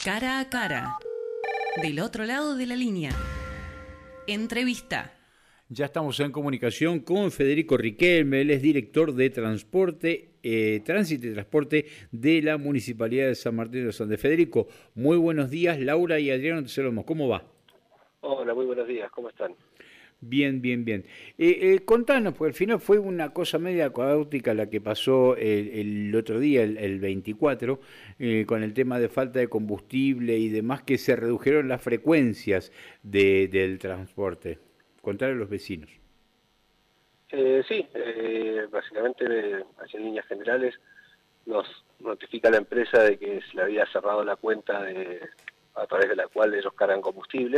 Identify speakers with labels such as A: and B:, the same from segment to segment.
A: Cara a cara. Del otro lado de la línea. Entrevista.
B: Ya estamos en comunicación con Federico Riquelme, él es director de Tránsito y Transporte de la Municipalidad de San Martín de los Andes. Federico, muy buenos días. Laura y Adriano te saludamos. ¿Cómo va?
C: Hola, muy buenos días. ¿Cómo están?
B: Bien, bien, bien. Contanos, porque al final fue una cosa media caótica la que pasó el otro día, el 24, con el tema de falta de combustible y demás, que se redujeron las frecuencias del transporte. Contar a los vecinos.
C: Sí, básicamente, así en líneas generales, nos notifica la empresa de que se le había cerrado la cuenta a través de la cual ellos cargan combustible,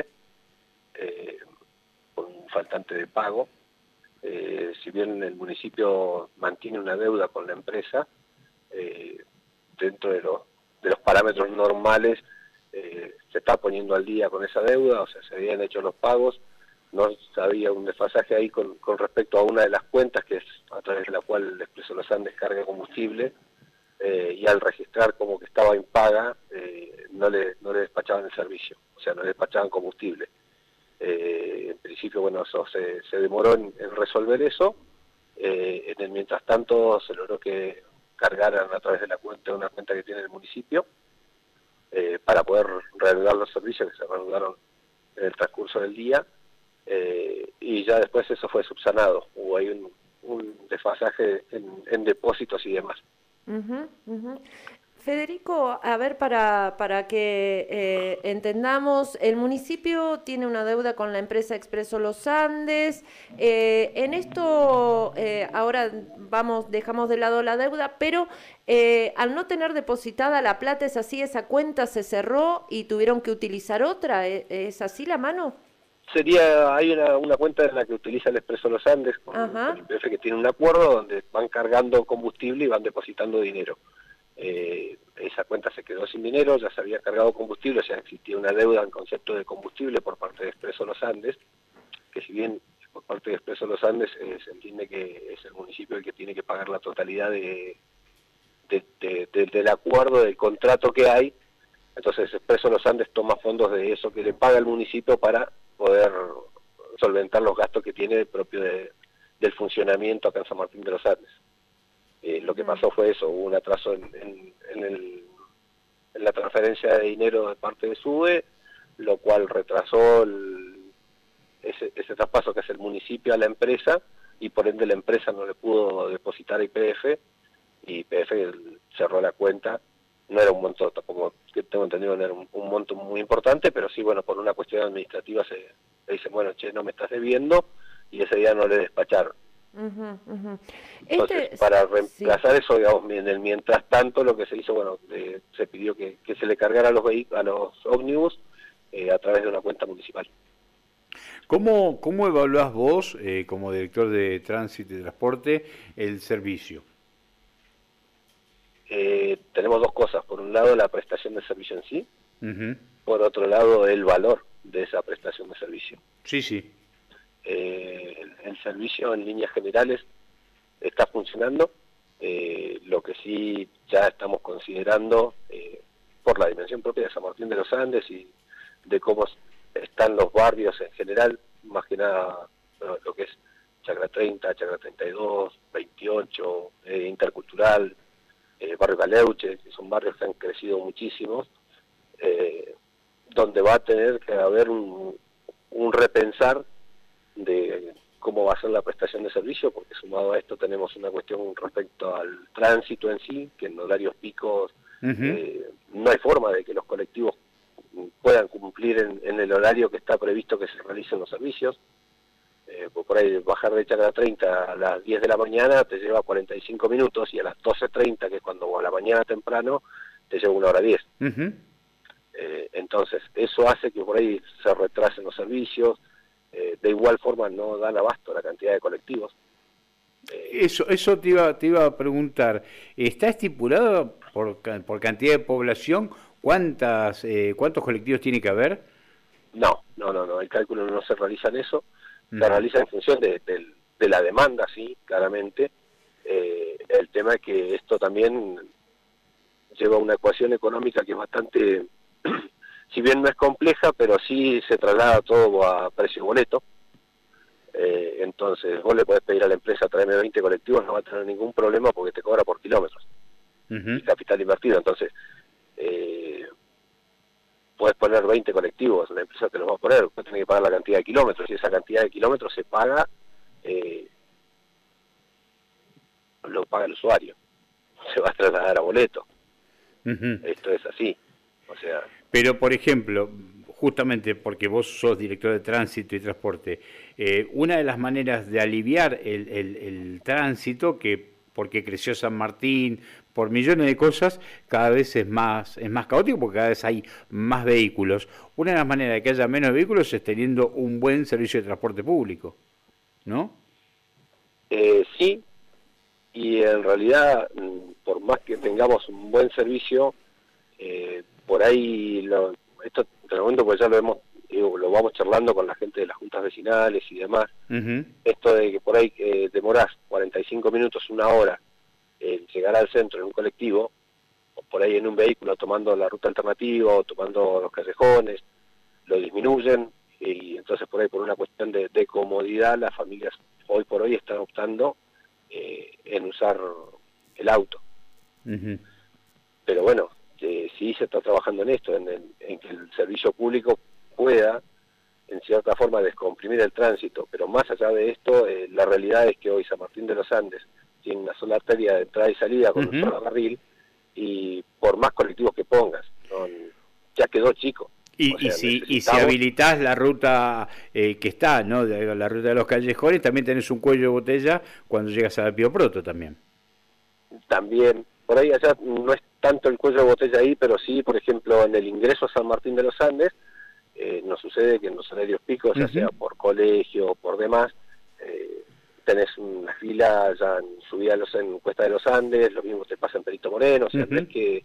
C: por un faltante de pago. Si bien el municipio mantiene una deuda con la empresa, dentro de los parámetros normales, se está poniendo al día con esa deuda, o sea, se habían hecho los pagos. No había un desfasaje ahí con respecto a una de las cuentas, que es a través de la cual el Expreso Los Andes carga combustible, y al registrar como que estaba impaga, no le despachaban el servicio, o sea, no le despachaban combustible. En principio, bueno, eso se demoró en resolver eso. En el mientras tanto se logró que cargaran a través de una cuenta que tiene el municipio, para poder reanudar los servicios que se reanudaron en el transcurso del día. Y ya después eso fue subsanado, hubo ahí un desfasaje en depósitos y demás.
D: Federico, a ver, para que entendamos, el municipio tiene una deuda con la empresa Expreso Los Andes. En esto ahora dejamos de lado la deuda, pero al no tener depositada la plata, ¿es así? ¿Esa cuenta se cerró y tuvieron que utilizar otra? ¿Es así la mano?
C: Hay una cuenta en la que utiliza el Expreso Los Andes con el IPF, que tiene un acuerdo donde van cargando combustible y van depositando dinero. Esa cuenta se quedó sin dinero, ya se había cargado combustible, o sea, existía una deuda en concepto de combustible por parte de Expreso Los Andes, que si bien por parte de Expreso Los Andes se entiende que es el municipio el que tiene que pagar la totalidad del acuerdo, del contrato que hay. Entonces Expreso Los Andes toma fondos de eso que le paga el municipio para poder solventar los gastos que tiene propio del funcionamiento acá en San Martín de los Andes. Lo que pasó fue eso, hubo un atraso en la transferencia de dinero de parte de SUBE, lo cual retrasó ese traspaso que hace el municipio a la empresa, y por ende la empresa no le pudo depositar a YPF, y YPF cerró la cuenta. No era un monto, tampoco que tengo entendido, no era un monto muy importante, pero sí, bueno, por una cuestión administrativa le dicen, bueno, che, no me estás debiendo, y ese día no le despacharon. Entonces, para reemplazar eso, digamos, en el mientras tanto, lo que se hizo, bueno, se pidió que se le cargara a los ómnibus a través de una cuenta municipal.
B: ¿Cómo evaluás vos, como director de Tránsito y Transporte, el servicio?
C: Tenemos dos cosas. Por un lado, la prestación de servicio en sí. Por otro lado, el valor de esa prestación de servicio.
B: Sí, sí.
C: El servicio en líneas generales está funcionando. Lo que sí ya estamos considerando, por la dimensión propia de San Martín de los Andes y de cómo están los barrios en general, más que nada lo que es Chacra 30, Chacra 32, 28, Intercultural, Barrio Caleuche, que son barrios que han crecido muchísimo, donde va a tener que haber un repensar de cómo va a ser la prestación de servicio, porque sumado a esto tenemos una cuestión respecto al tránsito en sí, que en horarios picos no hay forma de que los colectivos puedan cumplir en el horario que está previsto que se realicen los servicios. Por ahí bajar de Chacra 30 a las 10 de la mañana te lleva 45 minutos, y a las 12:30, que es cuando a la mañana temprano, te lleva 1:10. Entonces eso hace que por ahí se retrasen los servicios. De igual forma no dan abasto la cantidad de colectivos.
B: Eso te iba a preguntar. ¿Está estipulado por cantidad de población cuántos colectivos tiene que haber?
C: No, el cálculo no se realiza en eso. Se realiza en función de la demanda, sí, claramente. El tema es que esto también lleva una ecuación económica que es bastante si bien no es compleja, pero sí se traslada todo a precio boleto. Entonces vos le podés pedir a la empresa traerme 20 colectivos, no va a tener ningún problema porque te cobra por kilómetros. Y capital invertido. Entonces podés poner 20 colectivos, la empresa te los va a poner, vos tenés que pagar la cantidad de kilómetros, y esa cantidad de kilómetros se paga, lo paga el usuario, se va a trasladar a boleto. Esto es así, o sea...
B: Pero, por ejemplo, justamente porque vos sos director de tránsito y transporte, una de las maneras de aliviar el tránsito, que porque creció San Martín, por millones de cosas, cada vez es más caótico porque cada vez hay más vehículos. Una de las maneras de que haya menos vehículos es teniendo un buen servicio de transporte público, ¿no?
C: Sí, y en realidad, por más que tengamos un buen servicio, por ahí, esto te lo comento porque ya lo vamos charlando con la gente de las juntas vecinales y demás, esto de que por ahí demorás 45 minutos, una hora, en llegar al centro en un colectivo, o por ahí en un vehículo tomando la ruta alternativa o tomando los callejones, lo disminuyen, y entonces por ahí por una cuestión de comodidad las familias hoy por hoy están optando en usar el auto. Pero bueno, sí se está trabajando en esto, en que el servicio público pueda en cierta forma descomprimir el tránsito, pero más allá de esto, la realidad es que hoy San Martín de los Andes tiene una sola arteria de entrada y salida con un solo carril, y por más colectivos que pongas, ya quedó chico.
B: Y si habilitás la ruta que está, ¿no? La ruta de los callejones, también tenés un cuello de botella cuando llegas a la Pío Proto también.
C: También, por ahí allá no es tanto el cuello de botella ahí, pero sí, por ejemplo, en el ingreso a San Martín de los Andes, nos sucede que en los horarios picos, ya sea por colegio o por demás, tenés una fila ya en subida en Cuesta de los Andes, lo mismo te pasa en Perito Moreno, o sea, no es que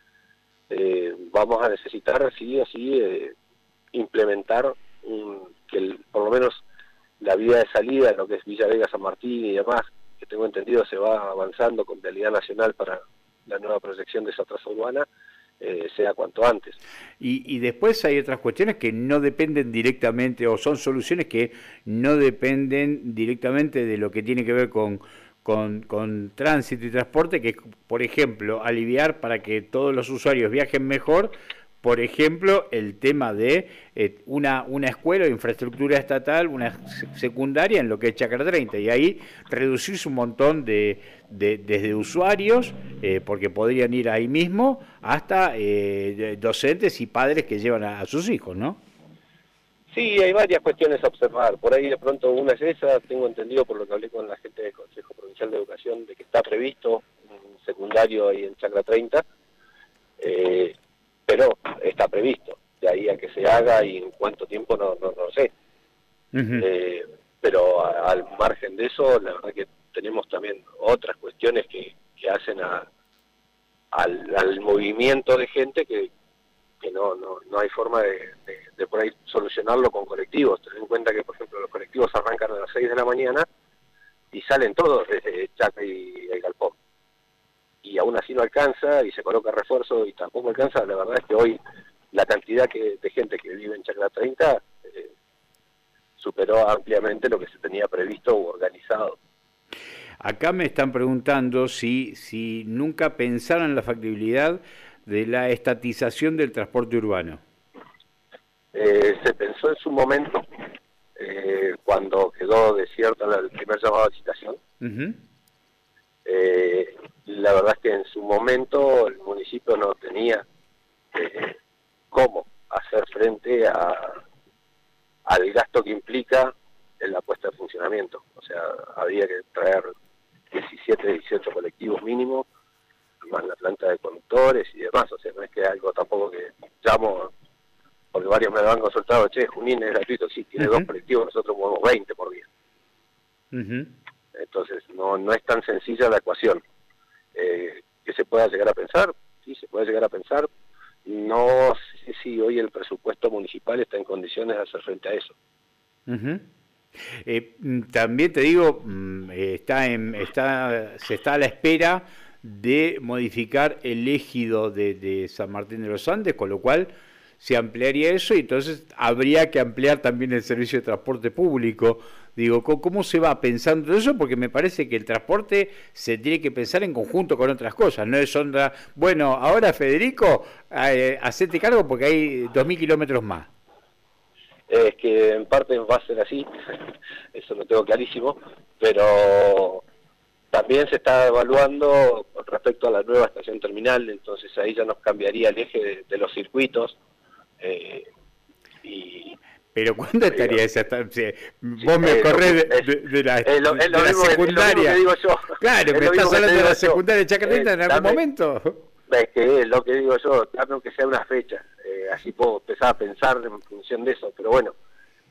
C: vamos a necesitar, sí o sí, implementar que por lo menos la vía de salida, lo que es Villa Vega, San Martín y demás, que tengo entendido se va avanzando con vialidad nacional para la nueva proyección de esa traza urbana, sea cuanto antes.
B: Y después hay otras cuestiones que no dependen directamente, o son soluciones que no dependen directamente de lo que tiene que ver con tránsito y transporte, que es, por ejemplo, aliviar para que todos los usuarios viajen mejor, por ejemplo, el tema de una escuela o infraestructura estatal, una secundaria en lo que es Chacra 30, y ahí reducirse un montón desde usuarios, porque podrían ir ahí mismo, hasta docentes y padres que llevan a sus hijos, ¿no?
C: Sí, hay varias cuestiones a observar. Por ahí de pronto una es esa, tengo entendido por lo que hablé con la gente del Consejo Provincial de Educación, de que está previsto un secundario ahí en Chacra 30, pero está previsto. De ahí a que se haga y en cuánto tiempo no sé. Pero al margen de eso, la verdad que tenemos también otras cuestiones que hacen al movimiento de gente que no hay forma de por ahí solucionarlo con colectivos. Ten en cuenta que, por ejemplo, los colectivos arrancan a las 6 de la mañana y salen todos desde Chacra y el Galpón. Y aún así no alcanza, y se coloca refuerzo y tampoco alcanza. La verdad es que hoy la cantidad de gente que vive en Chacra 30 superó ampliamente lo que se tenía previsto u organizado.
B: Acá me están preguntando si nunca pensaron en la factibilidad de la estatización del transporte urbano.
C: Se pensó en su momento, cuando quedó desierta el primer llamado a licitación. La verdad es que en su momento el municipio no tenía cómo hacer frente al gasto que implica en la puesta en funcionamiento. O sea, había que traer 18 colectivos mínimos, más la planta de conductores y demás. O sea, no es que algo tampoco que llamo, porque varios me lo han consultado, che, Junín es gratuito, sí, tiene 2 colectivos, nosotros movemos 20 por día. Entonces, no es tan sencilla la ecuación. Que se pueda llegar a pensar, sí, se puede llegar a pensar. No sé si hoy el presupuesto municipal está en condiciones de hacer frente a eso.
B: También te digo, se está a la espera de modificar el ejido de San Martín de los Andes, con lo cual se ampliaría eso y entonces habría que ampliar también el servicio de transporte público. Digo, ¿cómo se va pensando eso? Porque me parece que el transporte se tiene que pensar en conjunto con otras cosas. No es onda, bueno, ahora Federico, hacete cargo porque hay 2.000 kilómetros más.
C: Es que en parte va a ser así, eso lo tengo clarísimo, pero también se está evaluando con respecto a la nueva estación terminal, entonces ahí ya nos cambiaría el eje de los circuitos.
B: Pero ¿cuándo estaría esa estancia? Vos me corrés de la secundaria.
C: Es lo mismo que digo yo.
B: Claro, me estás hablando de la secundaria de Chacarita en algún momento.
C: Es que es lo que digo yo, dame aunque sea una fecha, así puedo empezar a pensar en función de eso, pero bueno,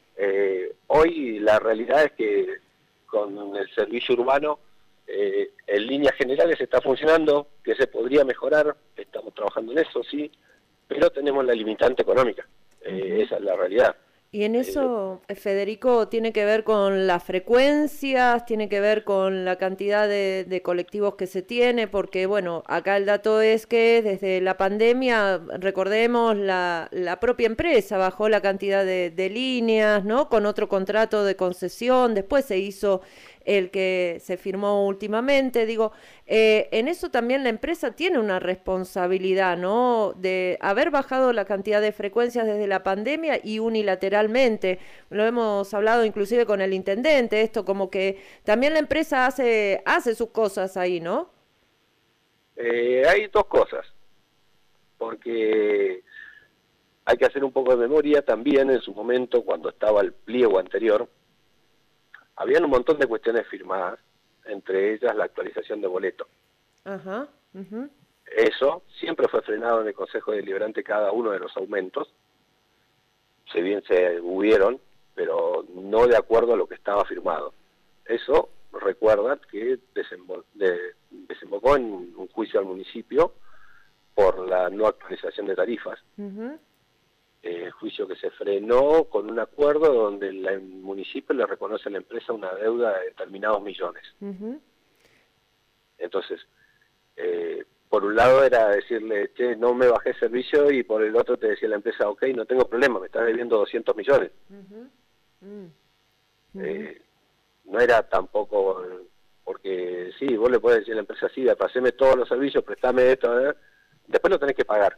C: hoy la realidad es que con el servicio urbano, en líneas generales está funcionando, que se podría mejorar, estamos trabajando en eso, sí, pero tenemos la limitante económica, esa es la realidad.
D: Y en eso, Federico, tiene que ver con las frecuencias, tiene que ver con la cantidad de colectivos que se tiene, porque bueno, acá el dato es que desde la pandemia, recordemos, la propia empresa bajó la cantidad de líneas, ¿no? Con otro contrato de concesión, después se hizo el que se firmó últimamente. Digo, en eso también la empresa tiene una responsabilidad, ¿no? De haber bajado la cantidad de frecuencias desde la pandemia y unilateralmente. Lo hemos hablado inclusive con el intendente, esto como que también la empresa hace sus cosas ahí, ¿no?
C: Hay dos cosas, porque hay que hacer un poco de memoria también en su momento cuando estaba el pliego anterior. Habían un montón de cuestiones firmadas, entre ellas la actualización de boleto.
D: Ajá.
C: Eso siempre fue frenado en el Consejo Deliberante cada uno de los aumentos, si bien se hubieron, pero no de acuerdo a lo que estaba firmado. Eso, recuerda que desembocó en un juicio al municipio por la no actualización de tarifas. Juicio que se frenó con un acuerdo donde el municipio le reconoce a la empresa una deuda de determinados millones. Entonces, por un lado era decirle, che, no me bajé servicio, y por el otro te decía la empresa, ok, no tengo problema, me estás debiendo 200 millones. No era tampoco, porque sí, vos le podés decir a la empresa, sí, paseme todos los servicios, prestame esto, después lo tenés que pagar.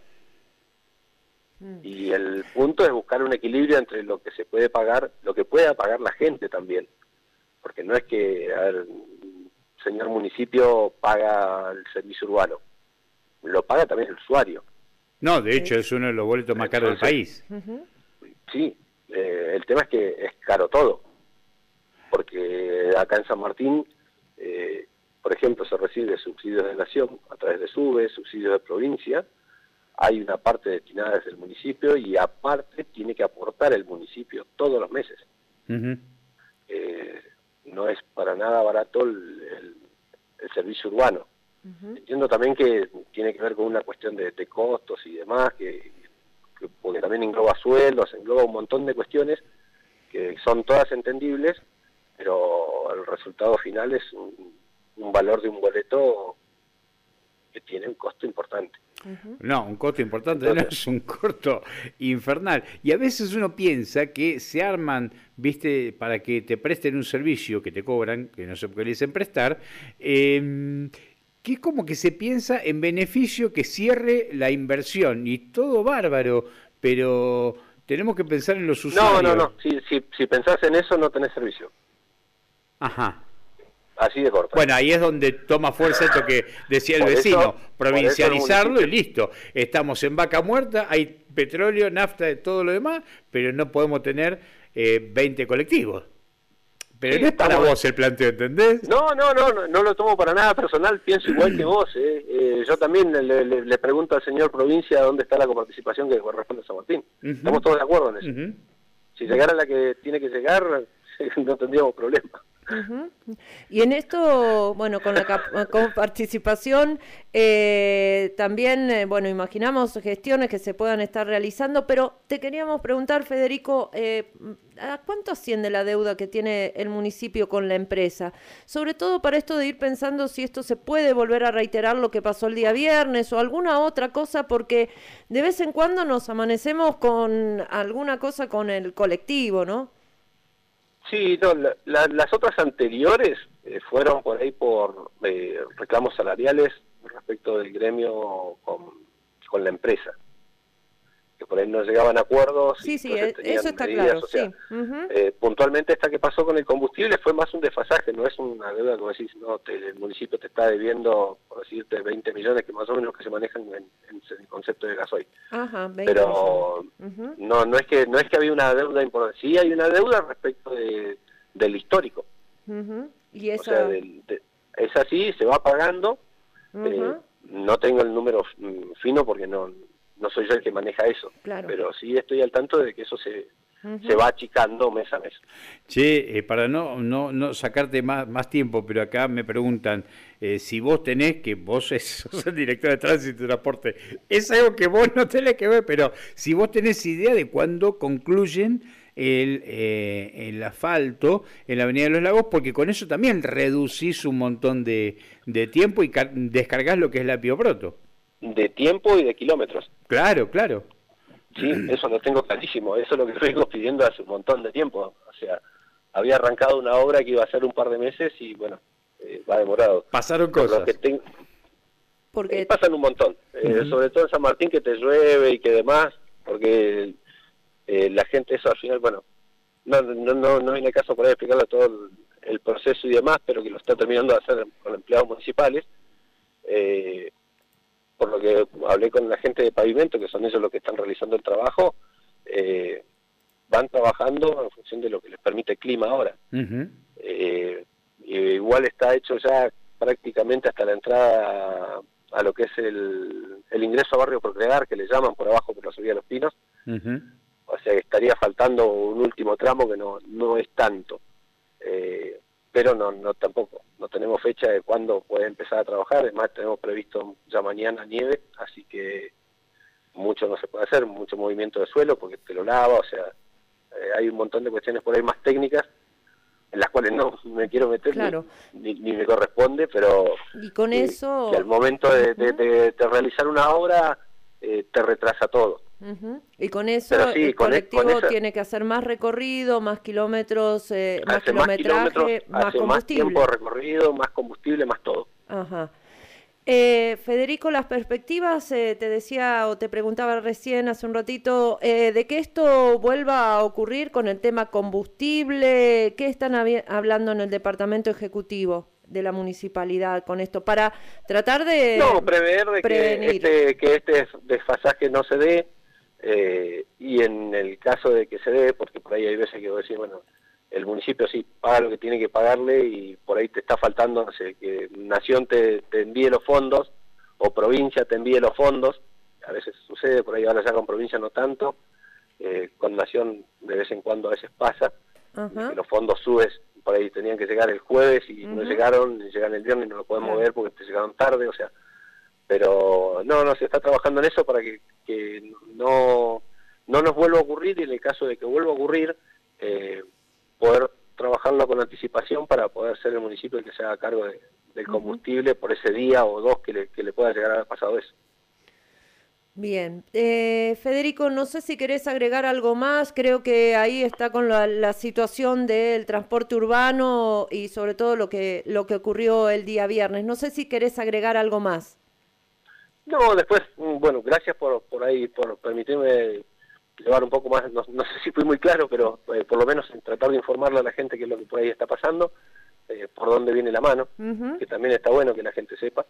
C: Y el punto es buscar un equilibrio entre lo que se puede pagar, lo que pueda pagar la gente también, porque no es que el señor municipio paga el servicio urbano, lo paga también el usuario.
B: No, de hecho es uno de los boletos más caros del país.
C: Sí, el tema es que es caro todo, porque acá en San Martín, por ejemplo, se recibe subsidios de nación a través de SUBE, subsidios de provincia. Hay una parte destinada desde el municipio y aparte tiene que aportar el municipio todos los meses. No es para nada barato el servicio urbano. Entiendo también que tiene que ver con una cuestión de costos y demás, porque también engloba sueldos, engloba un montón de cuestiones que son todas entendibles, pero el resultado final es un valor de un boleto que tiene un costo importante.
B: No, un costo importante, no es un costo infernal. Y a veces uno piensa que se arman, viste, para que te presten un servicio que te cobran, que no sé por qué le dicen prestar, que es como que se piensa en beneficio que cierre la inversión, y todo bárbaro, pero tenemos que pensar en los usuarios.
C: No, si pensás en eso no tenés servicio.
B: Ajá.
C: Así de corto.
B: Bueno, ahí es donde toma fuerza esto que decía el vecino, provincializarlo y listo. Estamos en vaca muerta, hay petróleo, nafta, todo lo demás, pero no podemos tener 20 colectivos. Pero sí, no es para vos el planteo, ¿entendés?
C: No lo tomo para nada personal, pienso igual que vos. Yo también le pregunto al señor provincia dónde está la coparticipación que corresponde a San Martín. Estamos todos de acuerdo en eso. Si llegara la que tiene que llegar, no tendríamos problema.
D: Ujú. Y en esto, bueno, con la con participación, también, bueno, imaginamos gestiones que se puedan estar realizando, pero te queríamos preguntar, Federico, ¿a cuánto asciende la deuda que tiene el municipio con la empresa? Sobre todo para esto de ir pensando si esto se puede volver a reiterar lo que pasó el día viernes o alguna otra cosa, porque de vez en cuando nos amanecemos con alguna cosa con el colectivo, ¿no?
C: Sí, no, las otras anteriores fueron por ahí por reclamos salariales respecto del gremio con la empresa, que por ahí no llegaban a acuerdos.
D: Sí,
C: y
D: sí,
C: tenían
D: eso está
C: medidas,
D: claro,
C: o sea,
D: sí. Ujú.
C: Puntualmente esta que pasó con el combustible fue más un desfasaje, no es una deuda como decís, no, el municipio te está debiendo, por decirte, 20 millones que más o menos que se manejan en el concepto de gasoil.
D: Ajá, 20
C: Pero
D: millones. Ujú.
C: no es que había una deuda importante, sí hay una deuda respecto del histórico.
D: Ujú. Y
C: O sea,
D: esa...
C: es así, se va pagando.
D: Ujú.
C: No tengo el número fino porque no soy yo el que maneja eso.
D: Claro.
C: Pero sí estoy al tanto de que eso se
D: Ujú.
C: va achicando mes a mes.
B: Che, para no sacarte más tiempo, pero acá me preguntan si vos tenés, que vos sos el director de tránsito y transporte, es algo que vos no tenés que ver, pero si vos tenés idea de cuándo concluyen el asfalto en la Avenida de los Lagos, porque con eso también reducís un montón de tiempo y descargás lo que es la Pío Broto.
C: De tiempo y de kilómetros.
B: Claro, claro.
C: Sí, eso lo tengo clarísimo. Eso es lo que vengo pidiendo hace un montón de tiempo. O sea, había arrancado una obra que iba a ser un par de meses y bueno, va demorado.
B: Pasaron
C: Por
B: cosas.
C: lo que
D: Porque...
C: pasan un montón. Sobre todo en San Martín, que te llueve y que demás, porque la gente eso al final, bueno, no viene el caso por ahí explicarle todo el proceso y demás, pero que lo está terminando de hacer con empleados municipales. Por lo que hablé con la gente de pavimento, que son ellos los que están realizando el trabajo, van trabajando en función de lo que les permite el clima ahora.
B: Uh-huh.
C: Igual está hecho ya prácticamente hasta la entrada a lo que es el ingreso a Barrio Procrear, que le llaman por abajo por la subida de los Pinos.
B: Uh-huh.
C: O sea que estaría faltando un último tramo que no es tanto. Pero no tampoco, no tenemos fecha de cuándo puede empezar a trabajar, además tenemos previsto ya mañana nieve, así que mucho no se puede hacer, mucho movimiento de suelo porque te lo lava, o sea, hay un montón de cuestiones por ahí más técnicas en las cuales no me quiero meter,
D: claro,
C: ni me corresponde, pero
D: y con eso...
C: que al momento de realizar una obra te retrasa todo.
D: Uh-huh. Y con eso
C: sí,
D: el colectivo tiene que hacer más recorrido, más kilómetros, más kilometraje, más combustible.
C: Más tiempo de recorrido, más combustible, más todo.
D: Ajá. Federico, las perspectivas, te decía o te preguntaba recién hace un ratito, de que esto vuelva a ocurrir con el tema combustible, ¿qué están hablando en el departamento ejecutivo de la municipalidad con esto? Para tratar de
C: prever de
D: prevenir.
C: que este desfasaje no se dé, y en el caso de que se dé, porque por ahí hay veces que vos decís, bueno, el municipio sí paga lo que tiene que pagarle y por ahí te está faltando, no sé, que Nación te envíe los fondos o provincia te envíe los fondos, a veces sucede, por ahí ahora ya con provincia no tanto, con Nación de vez en cuando a veces pasa, que los fondos subes, por ahí tenían que llegar el jueves y no llegaron, llegan el viernes y no lo podemos ver porque te llegaron tarde, o sea, pero no, se está trabajando en eso para que no nos vuelva a ocurrir y en el caso de que vuelva a ocurrir, poder trabajarlo con anticipación para poder ser el municipio el que se haga cargo del combustible por ese día o dos que le pueda llegar a haber pasado eso.
D: Bien. Federico, no sé si querés agregar algo más, creo que ahí está con la situación del transporte urbano y sobre todo lo que ocurrió el día viernes. No sé si querés agregar algo más.
C: No, después, bueno, gracias por permitirme llevar un poco más, no sé si fui muy claro, pero por lo menos en tratar de informarle a la gente qué es lo que por ahí está pasando, por dónde viene la mano, que también está bueno que la gente sepa.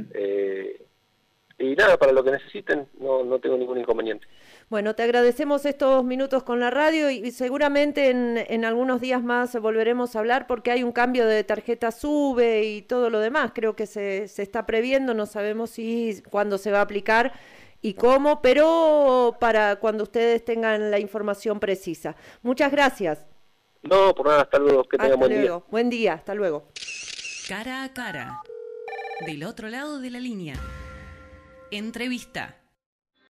C: Y nada, para lo que necesiten, no tengo ningún inconveniente.
D: Bueno, te agradecemos estos minutos con la radio y seguramente en algunos días más volveremos a hablar porque hay un cambio de tarjeta SUBE y todo lo demás. Creo que se está previendo, no sabemos cuándo se va a aplicar y cómo, pero para cuando ustedes tengan la información precisa. Muchas gracias.
C: No, por nada, hasta luego, que tengan
D: Hasta
C: buen día.
D: luego. Buen día, hasta luego.
A: Cara a cara. Del otro lado de la línea. Entrevista.